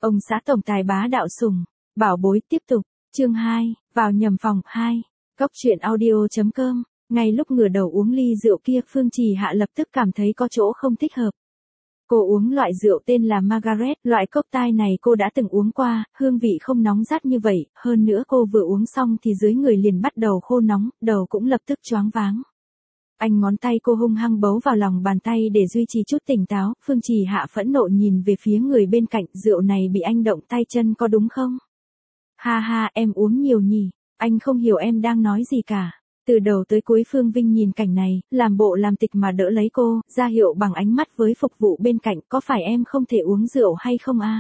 Ông xã tổng tài bá đạo sủng, bảo bối tiếp tục, chương 2, vào nhầm phòng 2, góc truyện audio.com, ngay lúc ngửa đầu uống ly rượu kia Phương Trì Hạ lập tức cảm thấy có chỗ không thích hợp. Cô uống loại rượu tên là Margaret, loại cocktail này cô đã từng uống qua, hương vị không nóng rát như vậy, hơn nữa cô vừa uống xong thì dưới người liền bắt đầu khô nóng, đầu cũng lập tức choáng váng. Anh ngón tay cô hung hăng bấu vào lòng bàn tay để duy trì chút tỉnh táo, Phương Trì Hạ phẫn nộ nhìn về phía người bên cạnh, rượu này bị anh động tay chân có đúng không? Ha ha, em uống nhiều nhỉ, anh không hiểu em đang nói gì cả. Từ đầu tới cuối Phương Vinh nhìn cảnh này, làm bộ làm tịch mà đỡ lấy cô, ra hiệu bằng ánh mắt với phục vụ bên cạnh, có phải em không thể uống rượu hay không à?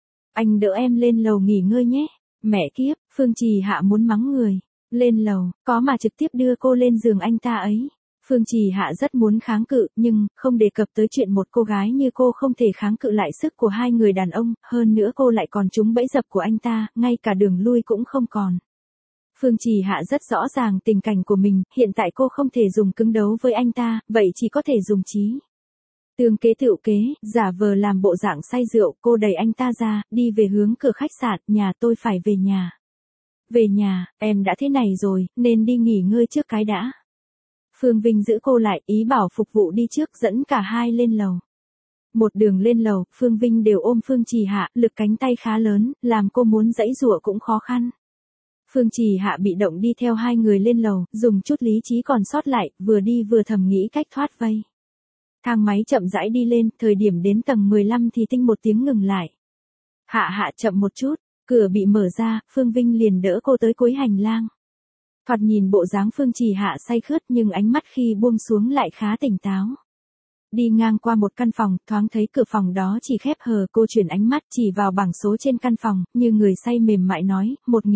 Anh đỡ em lên lầu nghỉ ngơi nhé. Mẹ kiếp, Phương Trì Hạ muốn mắng người. Lên lầu, có mà trực tiếp đưa cô lên giường anh ta ấy. Phương Trì Hạ rất muốn kháng cự, nhưng, không đề cập tới chuyện một cô gái như cô không thể kháng cự lại sức của hai người đàn ông, hơn nữa cô lại còn trúng bẫy dập của anh ta, ngay cả đường lui cũng không còn. Phương Trì Hạ rất rõ ràng tình cảnh của mình, hiện tại cô không thể dùng cứng đấu với anh ta, vậy chỉ có thể dùng trí. Tương kế tựu kế, giả vờ làm bộ dạng say rượu, cô đẩy anh ta ra, đi về hướng cửa khách sạn, nhà tôi phải về nhà. Về nhà, em đã thế này rồi, nên đi nghỉ ngơi trước cái đã. Phương Vinh giữ cô lại, ý bảo phục vụ đi trước dẫn cả hai lên lầu. Một đường lên lầu, Phương Vinh đều ôm Phương Trì Hạ, lực cánh tay khá lớn, làm cô muốn giãy giụa cũng khó khăn. Phương Trì Hạ bị động đi theo hai người lên lầu, dùng chút lý trí còn sót lại, vừa đi vừa thầm nghĩ cách thoát vây. Thang máy chậm rãi đi lên, thời điểm đến tầng 15 thì tinh một tiếng ngừng lại. Hạ Hạ chậm một chút, cửa bị mở ra, Phương Vinh liền đỡ cô tới cuối hành lang. Thoạt nhìn bộ dáng Phương Trì Hạ say khướt nhưng ánh mắt khi buông xuống lại khá tỉnh táo. Đi ngang qua một căn phòng, thoáng thấy cửa phòng đó chỉ khép hờ, cô chuyển ánh mắt chỉ vào bảng số trên căn phòng, như người say mềm mại nói,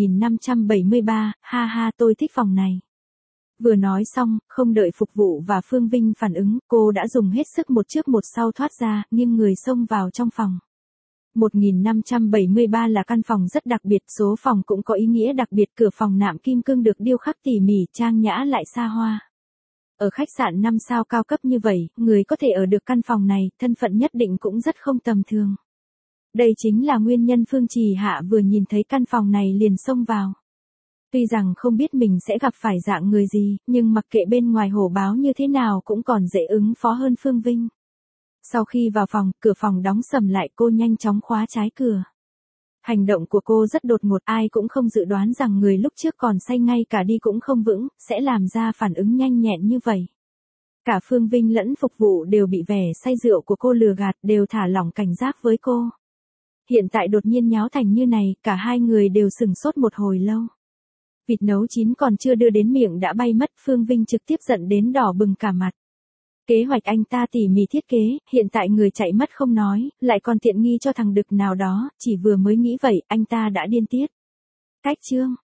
1573, ha ha tôi thích phòng này. Vừa nói xong, không đợi phục vụ và Phương Vinh phản ứng, cô đã dùng hết sức một trước một sau thoát ra, nghiêng người xông vào trong phòng. 1573 là căn phòng rất đặc biệt, số phòng cũng có ý nghĩa đặc biệt, cửa phòng nạm kim cương được điêu khắc tỉ mỉ, trang nhã lại xa hoa. Ở khách sạn 5 sao cao cấp như vậy, người có thể ở được căn phòng này, thân phận nhất định cũng rất không tầm thường. Đây chính là nguyên nhân Phương Trì Hạ vừa nhìn thấy căn phòng này liền xông vào. Tuy rằng không biết mình sẽ gặp phải dạng người gì, nhưng mặc kệ bên ngoài hổ báo như thế nào cũng còn dễ ứng phó hơn Phương Vinh. Sau khi vào phòng, cửa phòng đóng sầm lại, cô nhanh chóng khóa trái cửa. Hành động của cô rất đột ngột, ai cũng không dự đoán rằng người lúc trước còn say ngay cả đi cũng không vững, sẽ làm ra phản ứng nhanh nhẹn như vậy. Cả Phương Vinh lẫn phục vụ đều bị vẻ say rượu của cô lừa gạt, đều thả lỏng cảnh giác với cô. Hiện tại đột nhiên nháo thành như này, cả hai người đều sửng sốt một hồi lâu. Vịt nấu chín còn chưa đưa đến miệng đã bay mất, Phương Vinh trực tiếp giận đến đỏ bừng cả mặt. Kế hoạch anh ta tỉ mỉ thiết kế, hiện tại người chạy mất không nói, lại còn tiện nghi cho thằng đực nào đó, chỉ vừa mới nghĩ vậy, anh ta đã điên tiết. Cách chương,